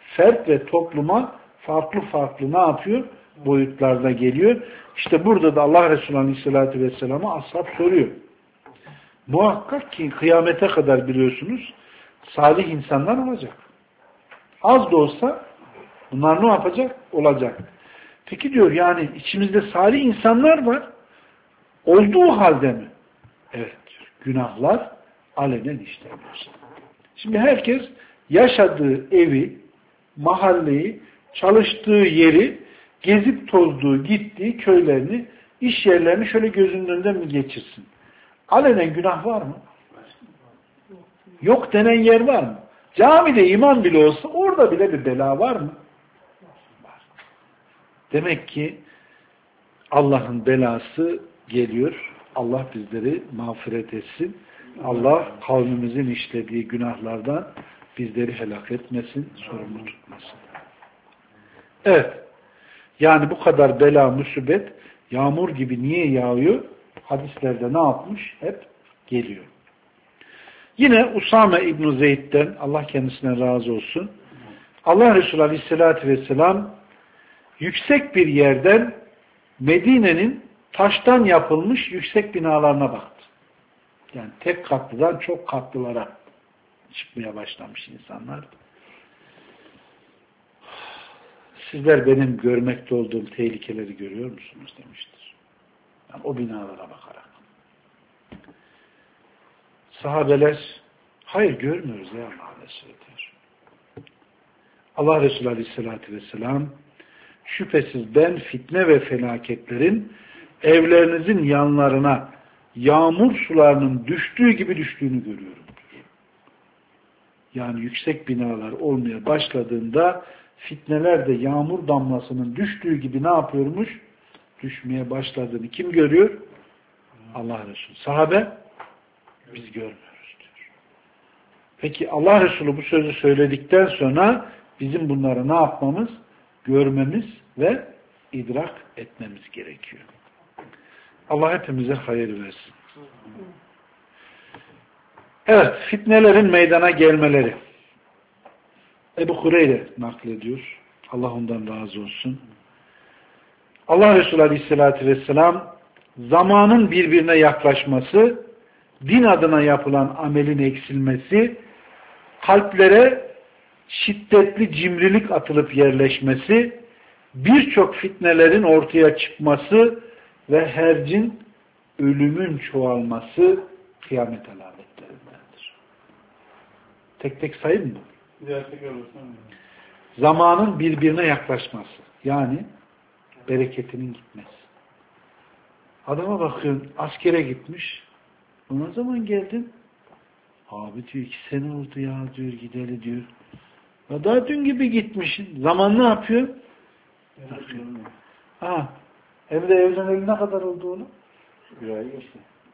A: fert ve topluma farklı farklı ne yapıyor? Boyutlarda geliyor. İşte burada da Allah Resulü Aleyhisselatü Vesselam'a ashab soruyor. Muhakkak ki kıyamete kadar biliyorsunuz salih insanlar olacak. Az da olsa bunlar ne yapacak? Olacak. Peki diyor yani içimizde salih insanlar var. Olduğu halde mi? Evet diyor. Günahlar alenen işleniyor. Şimdi herkes yaşadığı evi, mahalleyi, çalıştığı yeri, gezip tozduğu, gittiği köylerini, iş yerlerini şöyle gözünün önünden mi geçirsin? Alenen günah var mı? Yok denen yer var mı? Camide imam bile olsa orada bile bir bela var mı? Var. Demek ki Allah'ın belası geliyor. Allah bizleri mağfiret etsin. Allah kavmimizin işlediği günahlardan bizleri helak etmesin, sorumlu tutmasın. Evet. Yani bu kadar bela, musibet yağmur gibi niye yağıyor? Hadislerde ne yapmış? Hep geliyor. Yine Usame İbn Zeyd'den Allah kendisine razı olsun. Allah Resulü Aleyhisselatü Vesselam yüksek bir yerden Medine'nin taştan yapılmış yüksek binalarına baktı. Yani tek katlıdan çok katlılara çıkmaya başlamış insanlar. Sizler benim görmekte olduğum tehlikeleri görüyor musunuz demiştir. Yani o binalara bakarak. Sahabeler hayır görmüyoruz ya Allah Resulü diyor. Allah Resulü Aleyhisselatü Vesselam şüphesiz ben fitne ve felaketlerin evlerinizin yanlarına yağmur sularının düştüğü gibi düştüğünü görüyorum diyor. Yani yüksek binalar olmaya başladığında fitneler de yağmur damlasının düştüğü gibi ne yapıyormuş? Düşmeye başladığını kim görüyor? Allah Resulü. Sahabe biz görmüyoruz diyor. Peki Allah Resulü bu sözü söyledikten sonra bizim bunları ne yapmamız? Görmemiz ve idrak etmemiz gerekiyor. Allah hepimize hayır versin. Evet, fitnelerin meydana gelmeleri. Ebu Hureyre naklediyor. Allah ondan razı olsun. Allah Resulü Aleyhisselatü Vesselam zamanın birbirine yaklaşması, din adına yapılan amelin eksilmesi, kalplere şiddetli cimrilik atılıp yerleşmesi, birçok fitnelerin ortaya çıkması ve hercin ölümün çoğalması kıyamet alametlerindendir. Tek tek sayayım mı? Zamanın birbirine yaklaşması. Yani bereketinin gitmesi. Adama bakıyorsun askere gitmiş. Ne zaman geldin? Abi diyor 2 sene oldu ya diyor gideli diyor. Ya daha dün gibi gitmişsin. Zaman ne yapıyor? Ha, evde evleneli ne kadar oldu onu? Bir ay geçti.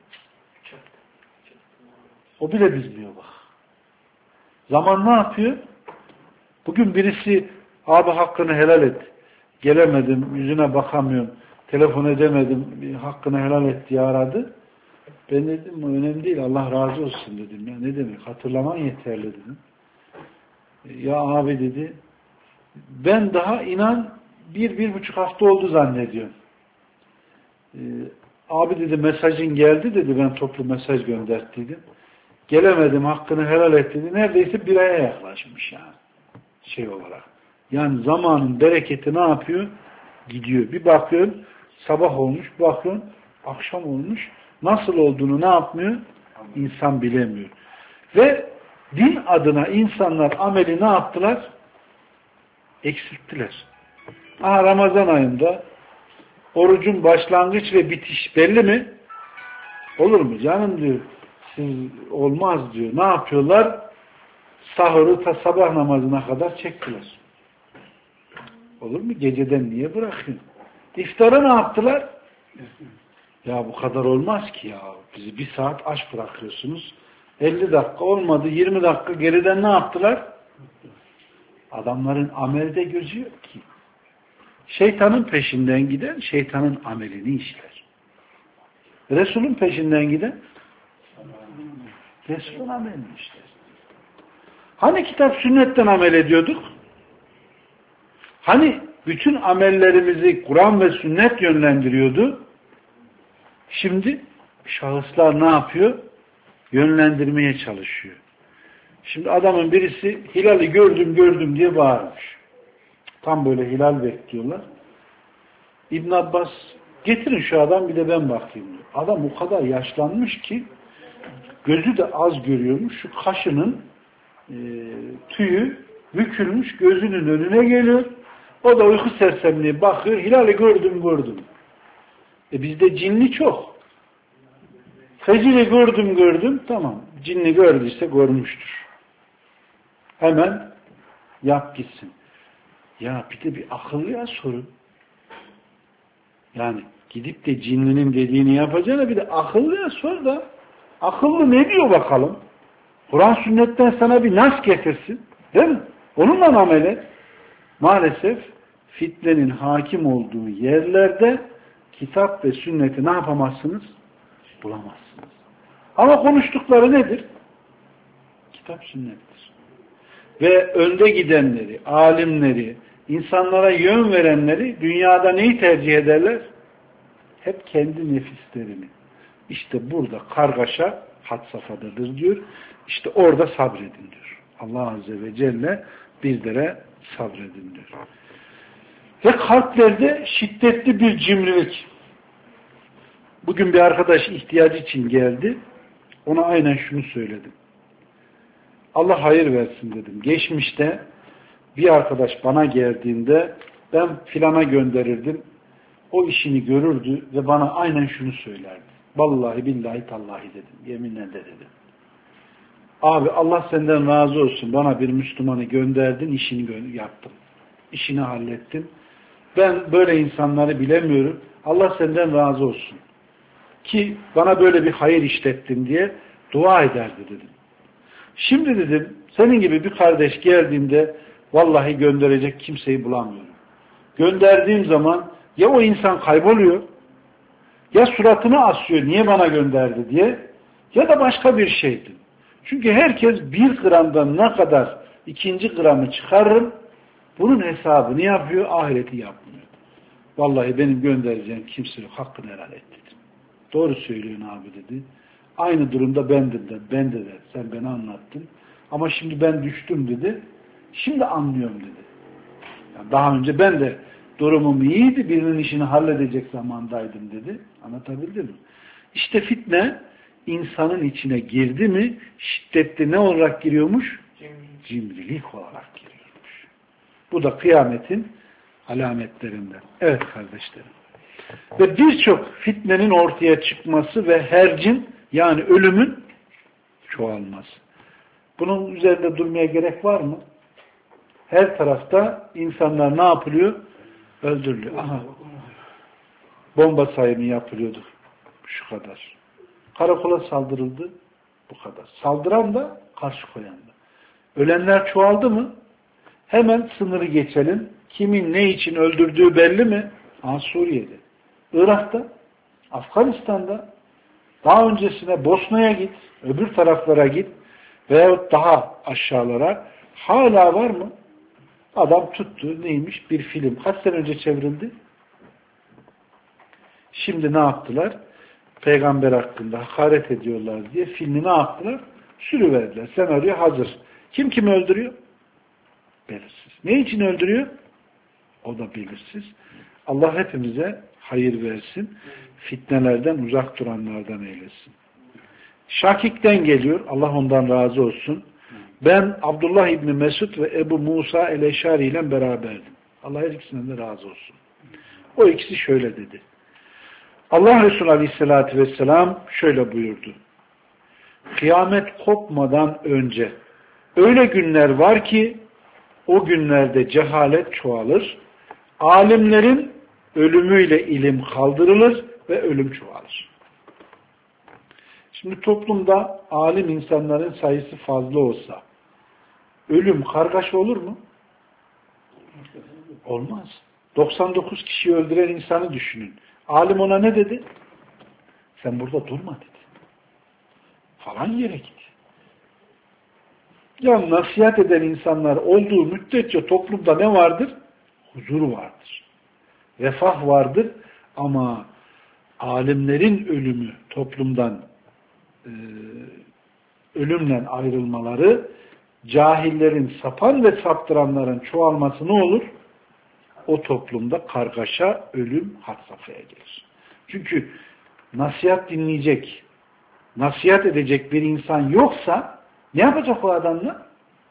A: O bile bilmiyor bak. Zaman ne yapıyor? Bugün birisi abi hakkını helal et. Gelemedim, yüzüne bakamıyorum. Telefon edemedim, hakkını helal et diye aradı. Ben dedim önemli değil Allah razı olsun dedim. Ya ne demek hatırlaman yeterli dedim. Ya abi dedi ben daha inan 1-1,5 hafta oldu zannediyorum. Abi dedi mesajın geldi dedi ben toplu mesaj gönderttiydim. Gelemedim hakkını helal et dedi. Neredeyse 1 aya yaklaşmış yani. Şey olarak. Yani zamanın bereketi ne yapıyor? Gidiyor. Bir bakıyorsun sabah olmuş, bakıyorsun akşam olmuş. Nasıl olduğunu ne yapmıyor? İnsan bilemiyor. Ve din adına insanlar ameli ne yaptılar? Eksilttiler. Aha Ramazan ayında orucun başlangıç ve bitiş belli mi? Olur mu canım diyor. Siz olmaz diyor. Ne yapıyorlar? Sahuru ta sabah namazına kadar çektiler. Olur mu? Geceden niye bırakıyorsun? İftara ne yaptılar? Ya bu kadar olmaz ki ya. Bizi 1 saat aç bırakıyorsunuz. 50 dakika olmadı. 20 dakika geriden ne yaptılar? Adamların amelde gözü yok ki. Şeytanın peşinden giden şeytanın amelini işler. Resul'ün peşinden giden Resul'ün amelini işler. Hani kitap sünnetten amel ediyorduk? Hani bütün amellerimizi Kur'an ve sünnet yönlendiriyordu. Şimdi şahıslar ne yapıyor? Yönlendirmeye çalışıyor. Şimdi adamın birisi hilali gördüm diye bağırmış. Tam böyle hilal bekliyorlar. İbn Abbas getirin şu adam bir de ben bakayım diyor. Adam o kadar yaşlanmış ki gözü de az görüyormuş. Şu kaşının tüyü bükülmüş, gözünün önüne geliyor. O da uyku sersemliğe bakıyor. Hilali gördüm. Bizde cinli çok. Feciri gördüm. Tamam. Cinni gördüyse görmüştür. Hemen yap gitsin. Ya bir de bir akıllıya sorun. Yani gidip de cinlinin dediğini yapacağına bir de akıllıya sor da akıllı ne diyor bakalım? Kur'an sünnetten sana bir nas getirsin. Değil mi? Onunla amel et. Maalesef fitnenin hakim olduğu yerlerde kitap ve sünneti ne yapamazsınız? Bulamazsınız. Ama konuştukları nedir? Kitap sünnettir. Ve önde gidenleri, alimleri, insanlara yön verenleri dünyada neyi tercih ederler? Hep kendi nefislerini. İşte burada kargaşa had safhadadır diyor. İşte orada sabredin diyor. Allah Azze ve Celle bizlere sabredin diyor. Ve kalplerde şiddetli bir cimrilik. Bugün bir arkadaş ihtiyacı için geldi. Ona aynen şunu söyledim. Allah hayır versin dedim. Geçmişte bir arkadaş bana geldiğinde ben filana gönderirdim. O işini görürdü ve bana aynen şunu söylerdi. Vallahi billahi tallahi dedim. Yeminle de dedim. Abi Allah senden razı olsun. Bana bir Müslümanı gönderdin, işini yaptım. İşini hallettim. Ben böyle insanları bilemiyorum. Allah senden razı olsun. Ki bana böyle bir hayır işlettin diye dua ederdi dedim. Şimdi dedim senin gibi bir kardeş geldiğinde vallahi gönderecek kimseyi bulamıyorum. Gönderdiğim zaman ya o insan kayboluyor ya suratını asıyor niye bana gönderdi diye ya da başka bir şeydi. Çünkü herkes bir gramdan ne kadar ikinci gramı çıkarır bunun hesabını yapıyor ahireti yapmıyor. Vallahi benim göndereceğim kimse yok hakkını helal et dedim. Doğru söylüyorsun abi dedi. Aynı durumda ben de sen beni anlattın. Ama şimdi ben düştüm dedi. Şimdi anlıyorum dedi. Yani daha önce ben de durumum iyiydi. Birinin işini halledecek zamandaydım dedi. Anlatabildim mi? İşte fitne insanın içine girdi mi şiddetli ne olarak giriyormuş? Cimrilik olarak giriyormuş. Bu da kıyametin alametlerinden. Evet kardeşlerim. Ve birçok fitnenin ortaya çıkması ve hercin yani ölümün çoğalması. Bunun üzerinde durmaya gerek var mı? Her tarafta insanlar ne yapılıyor? Öldürülüyor. Aha. Bomba sayımı yapılıyordu. Şu kadar. Karakola saldırıldı. Bu kadar. Saldıran da karşı koyan da. Ölenler çoğaldı mı? Hemen sınırı geçelim. Kimin ne için öldürdüğü belli mi? Suriye'de. Irak'ta, Afganistan'da, daha öncesine Bosna'ya git, öbür taraflara git veyahut daha aşağılara hala var mı? Adam tuttu neymiş? Bir film. Kaç sene önce çevrildi? Şimdi ne yaptılar? Peygamber hakkında hakaret ediyorlar diye filmi ne yaptılar? Sürüverdiler. Senaryo hazır. Kim kimi öldürüyor? Belirsiz. Ne için öldürüyor? O da belirsiz. Allah hepimize hayır versin. Fitnelerden uzak duranlardan eylesin. Şakik'ten geliyor. Allah ondan razı olsun. Ben Abdullah İbni Mesud ve Ebu Musa el-Eşari ile beraberdim. Allah her ikisinden de razı olsun. O ikisi şöyle dedi. Allah Resulü Aleyhisselatü Vesselam şöyle buyurdu. Kıyamet kopmadan önce öyle günler var ki o günlerde cehalet çoğalır. Alimlerin ölümüyle ilim kaldırılır ve ölüm çoğalır. Şimdi toplumda alim insanların sayısı fazla olsa ölüm kargaşa olur mu? Olmaz. 99 kişiyi öldüren insanı düşünün. Alim ona ne dedi? Sen burada durma dedi. Falan yere git. Ya nasihat eden insanlar olduğu müddetçe toplumda ne vardır? huzur vardır. Refah vardır ama alimlerin ölümü, toplumdan ölümle ayrılmaları, cahillerin, sapan ve saptıranların çoğalması ne olur? O toplumda kargaşa, ölüm had safhaya gelir. Çünkü nasihat dinleyecek, nasihat edecek bir insan yoksa ne yapacak o adamla?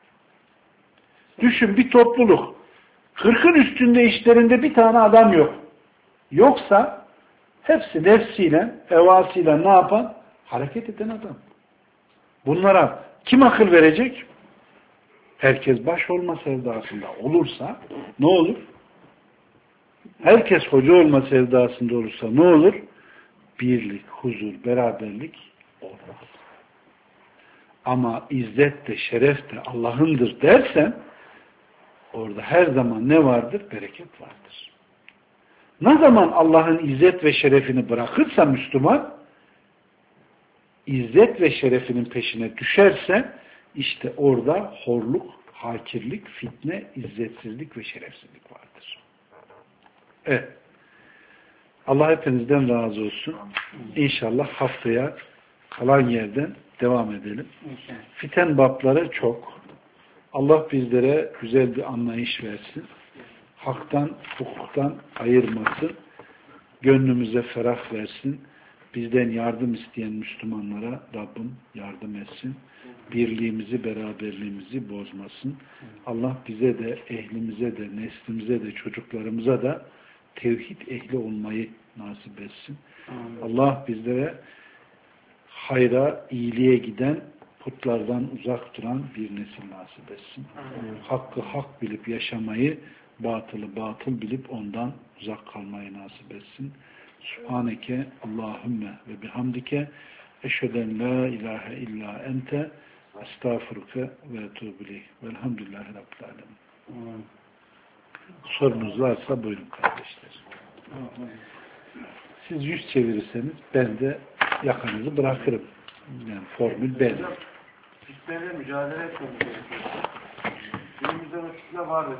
A: Düşün, bir topluluk. 40'ın üstünde işlerinde bir tane adam yok. Yoksa hepsi nefsiyle, hevasıyla ne yapan? Hareket eden adam. Bunlara kim akıl verecek? Herkes baş olma sevdasında olursa ne olur? Herkes hoca olma sevdasında olursa ne olur? Birlik, huzur, beraberlik olmaz. Ama izzet de, şeref de Allah'ındır dersen orada her zaman ne vardır? Bereket vardır. Ne zaman Allah'ın izzet ve şerefini bırakırsa Müslüman, izzet ve şerefinin peşine düşerse işte orada horluk, hakirlik, fitne, izzetsizlik ve şerefsizlik vardır. Evet. Allah hepinizden razı olsun. İnşallah haftaya kalan yerden devam edelim. Fiten babları çok. Allah bizlere güzel bir anlayış versin. Haktan, hukuktan ayırmasın. Gönlümüze ferah versin. Bizden yardım isteyen Müslümanlara Rabbim yardım etsin. Birliğimizi, beraberliğimizi bozmasın. Allah bize de, ehlimize de, neslimize de, çocuklarımıza da tevhid ehli olmayı nasip etsin. Allah bizlere hayra, iyiliğe giden, putlardan uzak duran bir nesil nasip etsin. Hakkı hak bilip yaşamayı, batılı batıl bilip ondan uzak kalmayı nasip etsin. Subhaneke Allahümme ve bihamdike eşheden la ilahe illa ente estağfurke ve etûbü velhamdülillahi rabbil alemin. Sorunuz varsa buyurun kardeşler. Siz yüz çevirirseniz ben de yakanızı bırakırım. Yani formül belli.
B: Fitneyle mücadele etmemiz gerekiyor. Günümüzde fitne var.